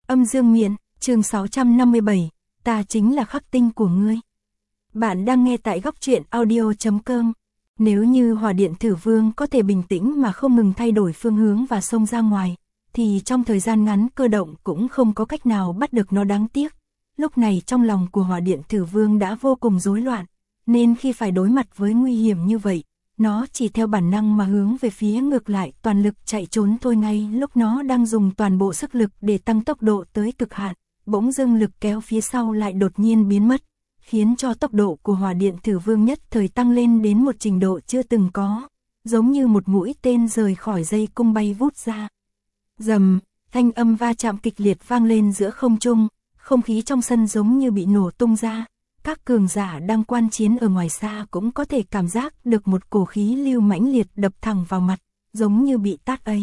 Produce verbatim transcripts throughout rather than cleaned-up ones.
Âm dương miện, chương sáu trăm năm mươi bảy, ta chính là khắc tinh của ngươi. Bạn đang nghe tại góc truyện audio chấm com. Nếu như hỏa điện thử vương có thể bình tĩnh mà không ngừng thay đổi phương hướng và xông ra ngoài, thì trong thời gian ngắn Cơ Động cũng không có cách nào bắt được nó. Đáng tiếc, lúc này trong lòng của hỏa điện thử vương đã vô cùng rối loạn, nên khi phải đối mặt với nguy hiểm như vậy, nó chỉ theo bản năng mà hướng về phía ngược lại, toàn lực chạy trốn thôi. Ngay lúc nó đang dùng toàn bộ sức lực để tăng tốc độ tới cực hạn, bỗng dưng lực kéo phía sau lại đột nhiên biến mất, khiến cho tốc độ của hỏa điện thử vương nhất thời tăng lên đến một trình độ chưa từng có, giống như một mũi tên rời khỏi dây cung bay vút ra. Rầm, thanh âm va chạm kịch liệt vang lên giữa không trung, không khí trong sân giống như bị nổ tung ra. Các cường giả đang quan chiến ở ngoài xa cũng có thể cảm giác được một cổ khí lưu mãnh liệt đập thẳng vào mặt, giống như bị tát ấy.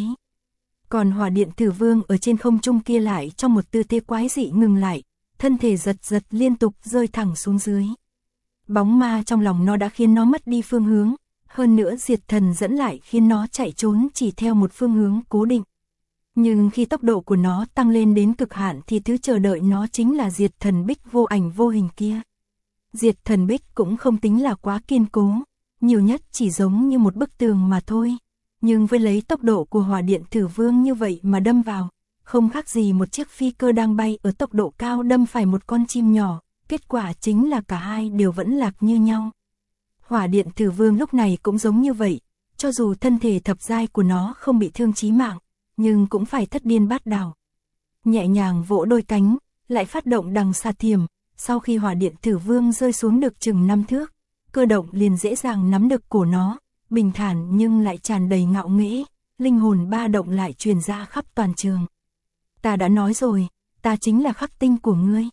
Còn hỏa điện thử vương ở trên không trung kia lại trong một tư thế quái dị ngừng lại, thân thể giật giật liên tục rơi thẳng xuống dưới. Bóng ma trong lòng nó đã khiến nó mất đi phương hướng, hơn nữa diệt thần dẫn lại khiến nó chạy trốn chỉ theo một phương hướng cố định. Nhưng khi tốc độ của nó tăng lên đến cực hạn thì thứ chờ đợi nó chính là diệt thần bích vô ảnh vô hình kia. Diệt thần bích cũng không tính là quá kiên cố, nhiều nhất chỉ giống như một bức tường mà thôi. Nhưng với lấy tốc độ của hỏa điện thử vương như vậy mà đâm vào, không khác gì một chiếc phi cơ đang bay ở tốc độ cao đâm phải một con chim nhỏ, kết quả chính là cả hai đều vẫn lạc như nhau. Hỏa điện thử vương lúc này cũng giống như vậy, cho dù thân thể thập giai của nó không bị thương chí mạng, nhưng cũng phải thất điên bát đảo. Nhẹ nhàng vỗ đôi cánh, lại phát động đằng xà thiểm. Sau khi hỏa điện thử vương rơi xuống được chừng năm thước, Cơ Động liền dễ dàng nắm được cổ nó, bình thản nhưng lại tràn đầy ngạo nghễ, linh hồn ba động lại truyền ra khắp toàn trường. Ta đã nói rồi, ta chính là khắc tinh của ngươi.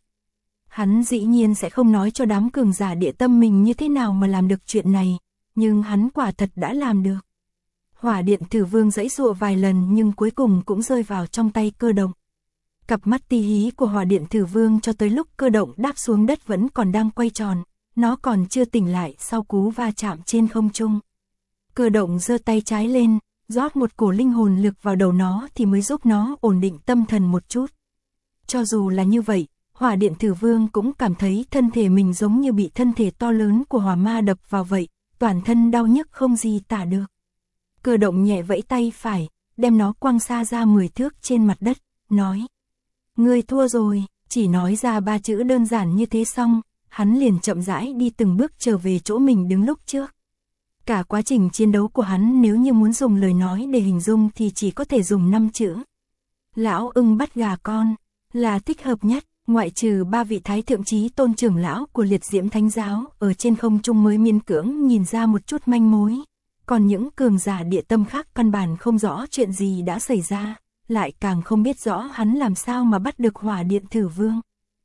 Hắn dĩ nhiên sẽ không nói cho đám cường giả địa tâm mình như thế nào mà làm được chuyện này, nhưng hắn quả thật đã làm được. Hỏa điện thử vương giãy giụa vài lần nhưng cuối cùng cũng rơi vào trong tay Cơ Động. Cặp mắt tí hí của hỏa điện thử vương cho tới lúc Cơ Động đáp xuống đất vẫn còn đang quay tròn, nó còn chưa tỉnh lại sau cú va chạm trên không trung. Cơ Động giơ tay trái lên, rót một cổ linh hồn lực vào đầu nó thì mới giúp nó ổn định tâm thần một chút. Cho dù là như vậy, hỏa điện thử vương cũng cảm thấy thân thể mình giống như bị thân thể to lớn của hỏa ma đập vào vậy, toàn thân đau nhức không gì tả được. Cơ Động nhẹ vẫy tay phải, đem nó quăng xa ra mười thước trên mặt đất, nói: ngươi thua rồi. Chỉ nói ra ba chữ đơn giản như thế xong, hắn liền chậm rãi đi từng bước trở về chỗ mình đứng lúc trước. Cả quá trình chiến đấu của hắn nếu như muốn dùng lời nói để hình dung thì chỉ có thể dùng năm chữ: lão ưng bắt gà con, là thích hợp nhất. Ngoại trừ ba vị thái thượng chí tôn trưởng lão của liệt diễm thánh giáo ở trên không trung mới miễn cưỡng nhìn ra một chút manh mối, còn những cường giả địa tâm khác căn bản không rõ chuyện gì đã xảy ra, lại càng không biết rõ hắn làm sao mà bắt được hỏa điện thử vương.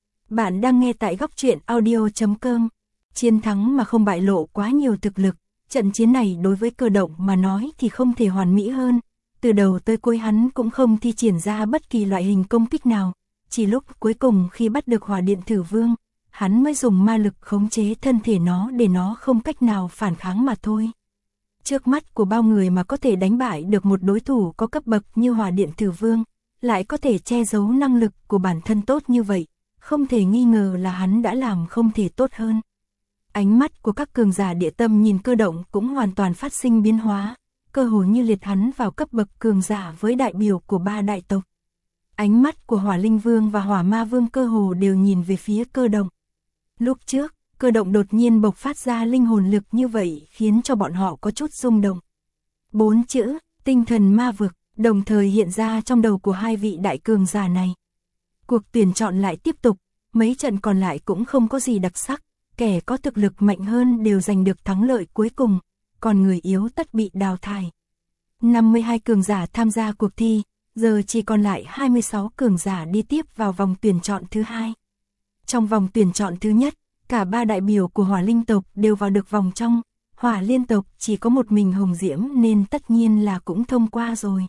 Bạn đang nghe tại góc truyện audio chấm com. Chiến thắng mà không bại lộ quá nhiều thực lực, trận chiến này đối với Cơ Động mà nói thì không thể hoàn mỹ hơn. Từ đầu tới cuối hắn cũng không thi triển ra bất kỳ loại hình công kích nào, chỉ lúc cuối cùng khi bắt được hỏa điện thử vương, hắn mới dùng ma lực khống chế thân thể nó để nó không cách nào phản kháng mà thôi. Trước mắt của bao người mà có thể đánh bại được một đối thủ có cấp bậc như hỏa điện thử vương, lại có thể che giấu năng lực của bản thân tốt như vậy, không thể nghi ngờ là hắn đã làm không thể tốt hơn. Ánh mắt của các cường giả địa tâm nhìn Cơ Động cũng hoàn toàn phát sinh biến hóa, cơ hồ như liệt hắn vào cấp bậc cường giả với đại biểu của ba đại tộc. Ánh mắt của Hỏa Linh Vương và Hỏa Ma Vương cơ hồ đều nhìn về phía Cơ Động. Lúc trước, Cơ Động đột nhiên bộc phát ra linh hồn lực như vậy khiến cho bọn họ có chút rung động. Bốn chữ, tinh thần ma vực, đồng thời hiện ra trong đầu của hai vị đại cường giả này. Cuộc tuyển chọn lại tiếp tục, mấy trận còn lại cũng không có gì đặc sắc, kẻ có thực lực mạnh hơn đều giành được thắng lợi cuối cùng, còn người yếu tất bị đào thải. năm mươi hai cường giả tham gia cuộc thi, giờ chỉ còn lại hai mươi sáu cường giả đi tiếp vào vòng tuyển chọn thứ hai. Trong vòng tuyển chọn thứ nhất, cả ba đại biểu của Hỏa Linh tộc đều vào được vòng trong, Hỏa Liên tộc chỉ có một mình Hồng Diễm nên tất nhiên là cũng thông qua rồi.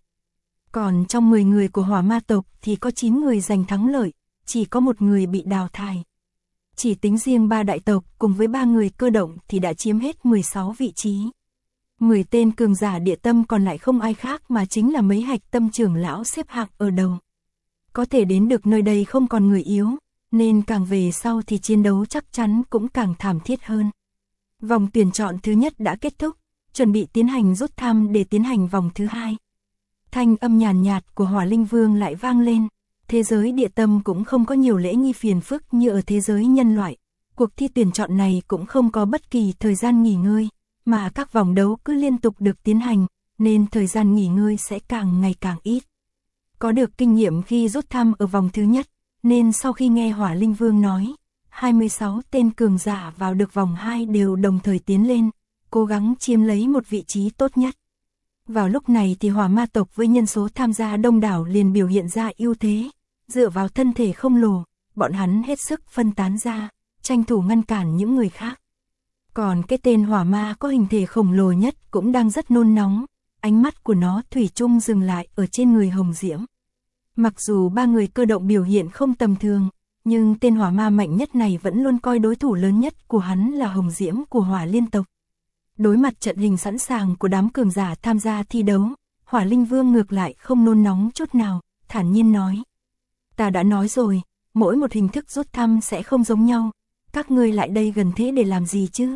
Còn trong mười người của Hỏa Ma tộc thì có chín người giành thắng lợi, chỉ có một người bị đào thải. Chỉ tính riêng ba đại tộc cùng với ba người Cơ Động thì đã chiếm hết mười sáu vị trí. mười tên cường giả địa tâm còn lại không ai khác mà chính là mấy hạch tâm trưởng lão xếp hạng ở đầu. Có thể đến được nơi đây không còn người yếu, nên càng về sau thì chiến đấu chắc chắn cũng càng thảm thiết hơn. Vòng tuyển chọn thứ nhất đã kết thúc, chuẩn bị tiến hành rút thăm để tiến hành vòng thứ hai. Thanh âm nhàn nhạt của Hỏa Linh Vương lại vang lên. Thế giới địa tâm cũng không có nhiều lễ nghi phiền phức như ở thế giới nhân loại. Cuộc thi tuyển chọn này cũng không có bất kỳ thời gian nghỉ ngơi, mà các vòng đấu cứ liên tục được tiến hành, nên thời gian nghỉ ngơi sẽ càng ngày càng ít. Có được kinh nghiệm khi rút thăm ở vòng thứ nhất, nên sau khi nghe Hỏa Linh Vương nói, hai mươi sáu tên cường giả vào được vòng hai đều đồng thời tiến lên, cố gắng chiếm lấy một vị trí tốt nhất. Vào lúc này thì Hỏa Ma tộc với nhân số tham gia đông đảo liền biểu hiện ra ưu thế, dựa vào thân thể khổng lồ, bọn hắn hết sức phân tán ra, tranh thủ ngăn cản những người khác. Còn cái tên Hỏa Ma có hình thể khổng lồ nhất cũng đang rất nôn nóng, ánh mắt của nó thủy chung dừng lại ở trên người Hồng Diễm. Mặc dù ba người cơ động biểu hiện không tầm thường, nhưng tên Hỏa Ma mạnh nhất này vẫn luôn coi đối thủ lớn nhất của hắn là Hồng Diễm của Hỏa Liên tộc. Đối mặt trận hình sẵn sàng của đám cường giả tham gia thi đấu, Hỏa Linh Vương ngược lại không nôn nóng chút nào, thản nhiên nói. Ta đã nói rồi, mỗi một hình thức rút thăm sẽ không giống nhau, các ngươi lại đây gần thế để làm gì chứ?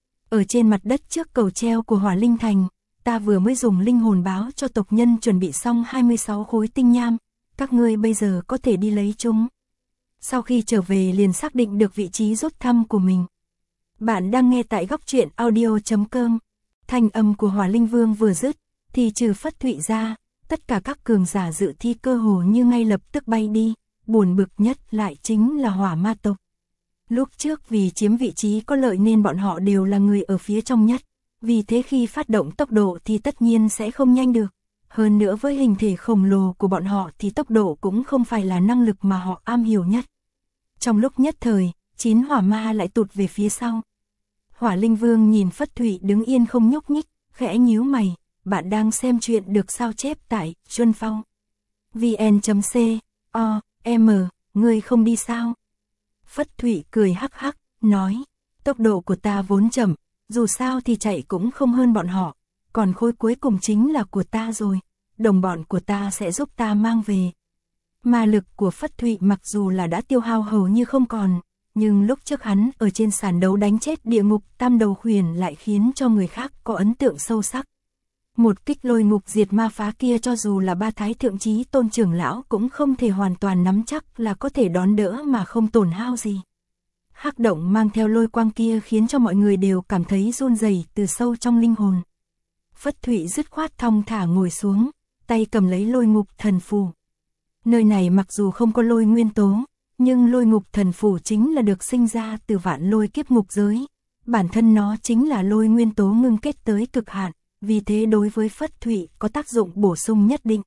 Ở trên mặt đất trước cầu treo của Hỏa Linh Thành, ta vừa mới dùng linh hồn báo cho tộc nhân chuẩn bị xong hai mươi sáu khối tinh nham, các ngươi bây giờ có thể đi lấy chúng. Sau khi trở về liền xác định được vị trí rút thăm của mình. Bạn đang nghe tại góc truyện audio chấm com. Thanh âm của Hỏa Linh Vương vừa dứt, thì trừ Phất Thụy ra, tất cả các cường giả dự thi cơ hồ như ngay lập tức bay đi, buồn bực nhất lại chính là Hỏa Ma tộc. Lúc trước vì chiếm vị trí có lợi nên bọn họ đều là người ở phía trong nhất, vì thế khi phát động tốc độ thì tất nhiên sẽ không nhanh được. Hơn nữa với hình thể khổng lồ của bọn họ thì tốc độ cũng không phải là năng lực mà họ am hiểu nhất. Trong lúc nhất thời, chín Hỏa Ma lại tụt về phía sau. Hỏa Linh Vương nhìn Phất Thụy đứng yên không nhúc nhích, khẽ nhíu mày, bạn đang xem chuyện được sao chép tại Xuân Phong. vn chấm c o m, ngươi không đi sao? Phất Thụy cười hắc hắc, nói, tốc độ của ta vốn chậm, dù sao thì chạy cũng không hơn bọn họ, còn khối cuối cùng chính là của ta rồi, đồng bọn của ta sẽ giúp ta mang về. Ma lực của Phất Thụy mặc dù là đã tiêu hao hầu như không còn, nhưng lúc trước hắn ở trên sàn đấu đánh chết địa ngục tam đầu huyền lại khiến cho người khác có ấn tượng sâu sắc. Một kích lôi ngục diệt ma phá kia cho dù là ba thái thượng chí tôn trưởng lão cũng không thể hoàn toàn nắm chắc là có thể đón đỡ mà không tổn hao gì. Hắc động mang theo lôi quang kia khiến cho mọi người đều cảm thấy run rẩy từ sâu trong linh hồn. Phất Thụy dứt khoát thong thả ngồi xuống, tay cầm lấy lôi ngục thần phù. Nơi này mặc dù không có lôi nguyên tố, nhưng lôi ngục thần phù chính là được sinh ra từ vạn lôi kiếp ngục giới. Bản thân nó chính là lôi nguyên tố ngưng kết tới cực hạn, vì thế đối với Phất Thụy có tác dụng bổ sung nhất định.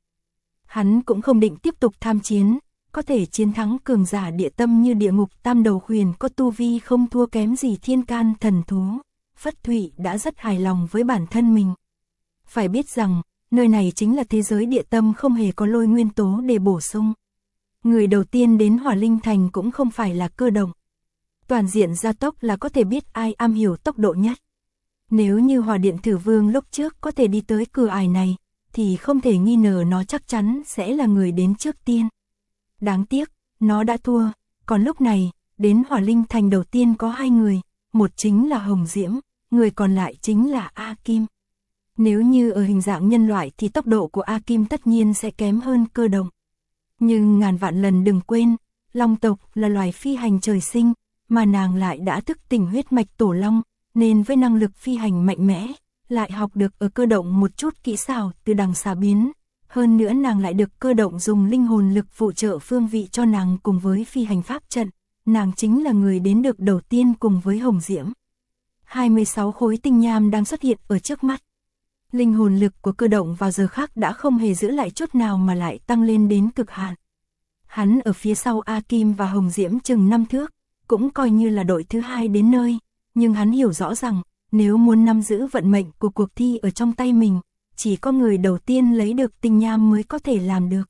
Hắn cũng không định tiếp tục tham chiến, có thể chiến thắng cường giả địa tâm như địa ngục tam đầu huyền có tu vi không thua kém gì thiên can thần thú. Phất Thụy đã rất hài lòng với bản thân mình. Phải biết rằng, nơi này chính là thế giới địa tâm không hề có lôi nguyên tố để bổ sung. Người đầu tiên đến Hỏa Linh Thành cũng không phải là cơ động. Toàn diện gia tốc là có thể biết ai am hiểu tốc độ nhất. Nếu như Hỏa Điện Thử Vương lúc trước có thể đi tới cửa ải này, thì không thể nghi ngờ nó chắc chắn sẽ là người đến trước tiên. Đáng tiếc, nó đã thua, còn lúc này, đến Hỏa Linh Thành đầu tiên có hai người, một chính là Hồng Diễm, người còn lại chính là A Kim. Nếu như ở hình dạng nhân loại thì tốc độ của A Kim tất nhiên sẽ kém hơn cơ động. Nhưng ngàn vạn lần đừng quên, Long tộc là loài phi hành trời sinh, mà nàng lại đã thức tỉnh huyết mạch tổ long, nên với năng lực phi hành mạnh mẽ, lại học được ở cơ động một chút kỹ xảo từ đằng xà biến. Hơn nữa nàng lại được cơ động dùng linh hồn lực phụ trợ phương vị cho nàng cùng với phi hành pháp trận, nàng chính là người đến được đầu tiên cùng với Hồng Diễm. hai mươi sáu khối tinh nham đang xuất hiện ở trước mắt. Linh hồn lực của cơ động vào giờ khác đã không hề giữ lại chút nào mà lại tăng lên đến cực hạn. Hắn ở phía sau A Kim và Hồng Diễm chừng năm thước, cũng coi như là đội thứ hai đến nơi, nhưng hắn hiểu rõ rằng, nếu muốn nắm giữ vận mệnh của cuộc thi ở trong tay mình, chỉ có người đầu tiên lấy được tinh nham mới có thể làm được.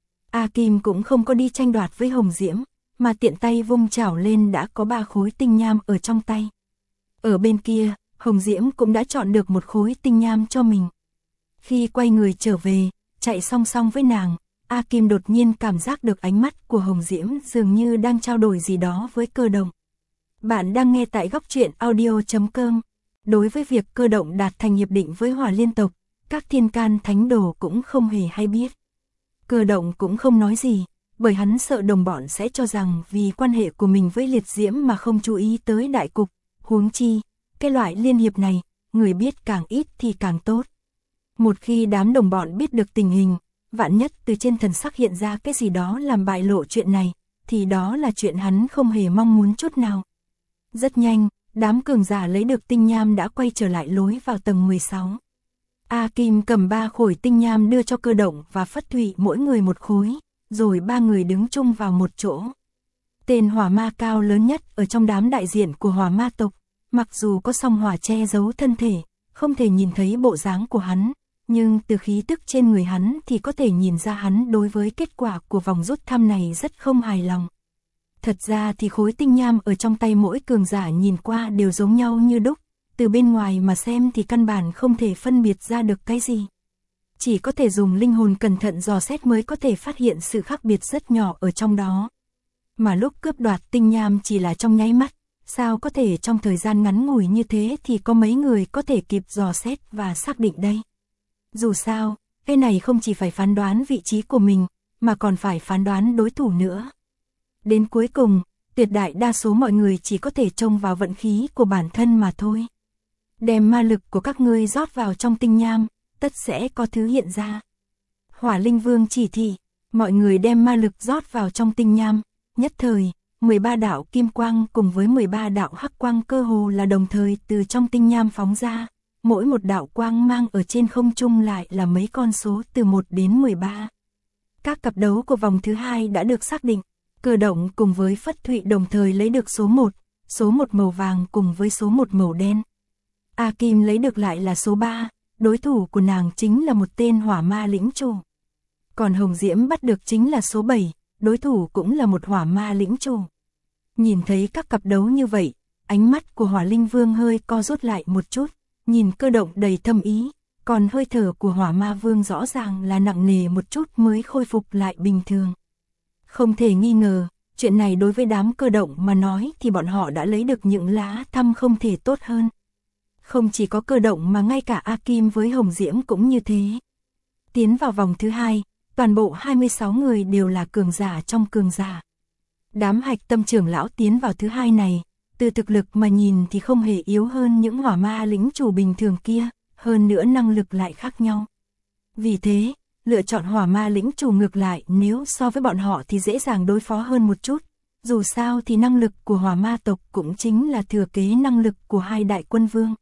A Kim cũng không có đi tranh đoạt với Hồng Diễm, mà tiện tay vung chảo lên đã có ba khối tinh nham ở trong tay. Ở bên kia, Hồng Diễm cũng đã chọn được một khối tinh nham cho mình. Khi quay người trở về, chạy song song với nàng, A Kim đột nhiên cảm giác được ánh mắt của Hồng Diễm dường như đang trao đổi gì đó với Cơ Động. Bạn đang nghe tại góc truyện audio chấm com. Đối với việc Cơ Động đạt thành hiệp định với Hỏa Liên tộc, các thiên can thánh đồ cũng không hề hay biết. Cơ Động cũng không nói gì, bởi hắn sợ đồng bọn sẽ cho rằng vì quan hệ của mình với Liệt Diễm mà không chú ý tới đại cục, huống chi, cái loại liên hiệp này, người biết càng ít thì càng tốt. Một khi đám đồng bọn biết được tình hình, vạn nhất từ trên thần sắc hiện ra cái gì đó làm bại lộ chuyện này, thì đó là chuyện hắn không hề mong muốn chút nào. Rất nhanh, đám cường giả lấy được tinh nham đã quay trở lại lối vào tầng mười sáu. A Kim cầm ba khối tinh nham đưa cho Cơ Động và Phất Thụy mỗi người một khối, rồi ba người đứng chung vào một chỗ. Tên hỏa ma cao lớn nhất ở trong đám đại diện của hỏa ma tộc, mặc dù có song hỏa che giấu thân thể, không thể nhìn thấy bộ dáng của hắn, nhưng từ khí tức trên người hắn thì có thể nhìn ra hắn đối với kết quả của vòng rút thăm này rất không hài lòng. Thật ra thì khối tinh nham ở trong tay mỗi cường giả nhìn qua đều giống nhau như đúc, từ bên ngoài mà xem thì căn bản không thể phân biệt ra được cái gì. Chỉ có thể dùng linh hồn cẩn thận dò xét mới có thể phát hiện sự khác biệt rất nhỏ ở trong đó. Mà lúc cướp đoạt tinh nham chỉ là trong nháy mắt, sao có thể trong thời gian ngắn ngủi như thế thì có mấy người có thể kịp dò xét và xác định đây. Dù sao, cái này không chỉ phải phán đoán vị trí của mình, mà còn phải phán đoán đối thủ nữa. Đến cuối cùng, tuyệt đại đa số mọi người chỉ có thể trông vào vận khí của bản thân mà thôi. Đem ma lực của các ngươi rót vào trong tinh nham, tất sẽ có thứ hiện ra. Hỏa Linh Vương chỉ thị, mọi người đem ma lực rót vào trong tinh nham, nhất thời, mười ba đạo kim quang cùng với mười ba đạo hắc quang cơ hồ là đồng thời từ trong tinh nham phóng ra, mỗi một đạo quang mang ở trên không trung lại là mấy con số từ một đến mười ba. Các cặp đấu của vòng thứ hai đã được xác định, Cơ Động cùng với Phất Thụy đồng thời lấy được số một, số một màu vàng cùng với số một màu đen. A Kim lấy được lại là số ba, đối thủ của nàng chính là một tên hỏa ma lĩnh chủ. Còn Hồng Diễm bắt được chính là số bảy, đối thủ cũng là một hỏa ma lĩnh chủ. Nhìn thấy các cặp đấu như vậy, ánh mắt của Hỏa Linh Vương hơi co rút lại một chút, nhìn Cơ Động đầy thâm ý, còn hơi thở của Hỏa Ma Vương rõ ràng là nặng nề một chút mới khôi phục lại bình thường. Không thể nghi ngờ, chuyện này đối với đám Cơ Động mà nói thì bọn họ đã lấy được những lá thăm không thể tốt hơn. Không chỉ có Cơ Động mà ngay cả A Kim với Hồng Diễm cũng như thế. Tiến vào vòng thứ hai, toàn bộ hai mươi sáu người đều là cường giả trong cường giả. Đám Hạch Tâm trưởng lão tiến vào thứ hai này, từ thực lực mà nhìn thì không hề yếu hơn những hỏa ma lĩnh chủ bình thường kia, hơn nữa năng lực lại khác nhau. Vì thế, lựa chọn hỏa ma lĩnh chủ ngược lại nếu so với bọn họ thì dễ dàng đối phó hơn một chút. Dù sao thì năng lực của hỏa ma tộc cũng chính là thừa kế năng lực của hai đại quân vương.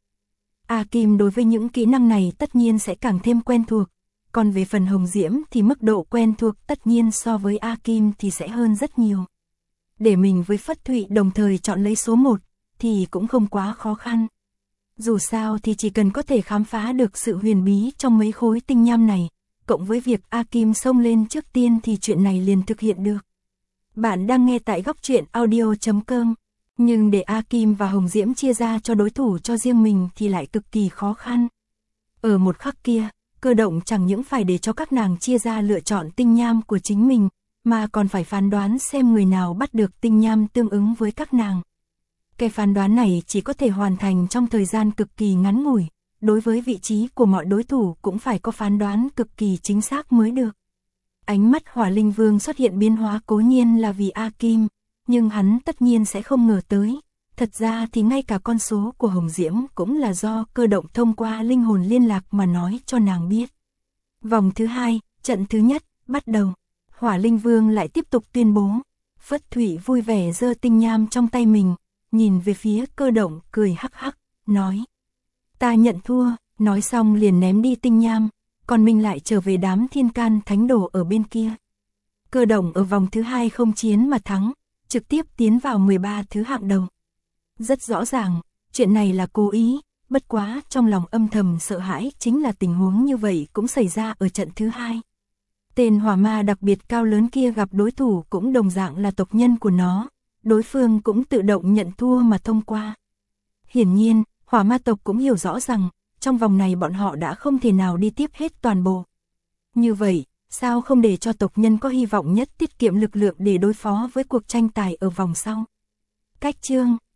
A Kim đối với những kỹ năng này tất nhiên sẽ càng thêm quen thuộc, còn về phần Hồng Diễm thì mức độ quen thuộc tất nhiên so với A Kim thì sẽ hơn rất nhiều. Để mình với Phất Thụy đồng thời chọn lấy số một thì cũng không quá khó khăn. Dù sao thì chỉ cần có thể khám phá được sự huyền bí trong mấy khối tinh nham này, cộng với việc A Kim xông lên trước tiên thì chuyện này liền thực hiện được. Bạn đang nghe tại góc truyện audio chấm com, nhưng để A Kim và Hồng Diễm chia ra cho đối thủ cho riêng mình thì lại cực kỳ khó khăn. Ở một khắc kia, Cơ Động chẳng những phải để cho các nàng chia ra lựa chọn tinh nham của chính mình, mà còn phải phán đoán xem người nào bắt được tinh nham tương ứng với các nàng. Cái phán đoán này chỉ có thể hoàn thành trong thời gian cực kỳ ngắn ngủi, đối với vị trí của mọi đối thủ cũng phải có phán đoán cực kỳ chính xác mới được. Ánh mắt Hỏa Linh Vương xuất hiện biến hóa cố nhiên là vì A Kim, nhưng hắn tất nhiên sẽ không ngờ tới. Thật ra thì ngay cả con số của Hồng Diễm cũng là do Cơ Động thông qua linh hồn liên lạc mà nói cho nàng biết. Vòng thứ hai, trận thứ nhất, bắt đầu. Hỏa Linh Vương lại tiếp tục tuyên bố. Phất Thụy vui vẻ giơ tinh nham trong tay mình, nhìn về phía Cơ Động cười hắc hắc, nói. Ta nhận thua, nói xong liền ném đi tinh nham, còn mình lại trở về đám thiên can thánh đồ ở bên kia. Cơ Động ở vòng thứ hai không chiến mà thắng, trực tiếp tiến vào mười ba thứ hạng đầu. Rất rõ ràng, chuyện này là cố ý, bất quá trong lòng âm thầm sợ hãi chính là tình huống như vậy cũng xảy ra ở trận thứ hai. Tên hỏa ma đặc biệt cao lớn kia gặp đối thủ cũng đồng dạng là tộc nhân của nó, đối phương cũng tự động nhận thua mà thông qua. Hiển nhiên, hỏa ma tộc cũng hiểu rõ rằng, trong vòng này bọn họ đã không thể nào đi tiếp hết toàn bộ. Như vậy, Sao không để cho tộc nhân có hy vọng nhất tiết kiệm lực lượng để đối phó với cuộc tranh tài ở vòng sau? Cách chương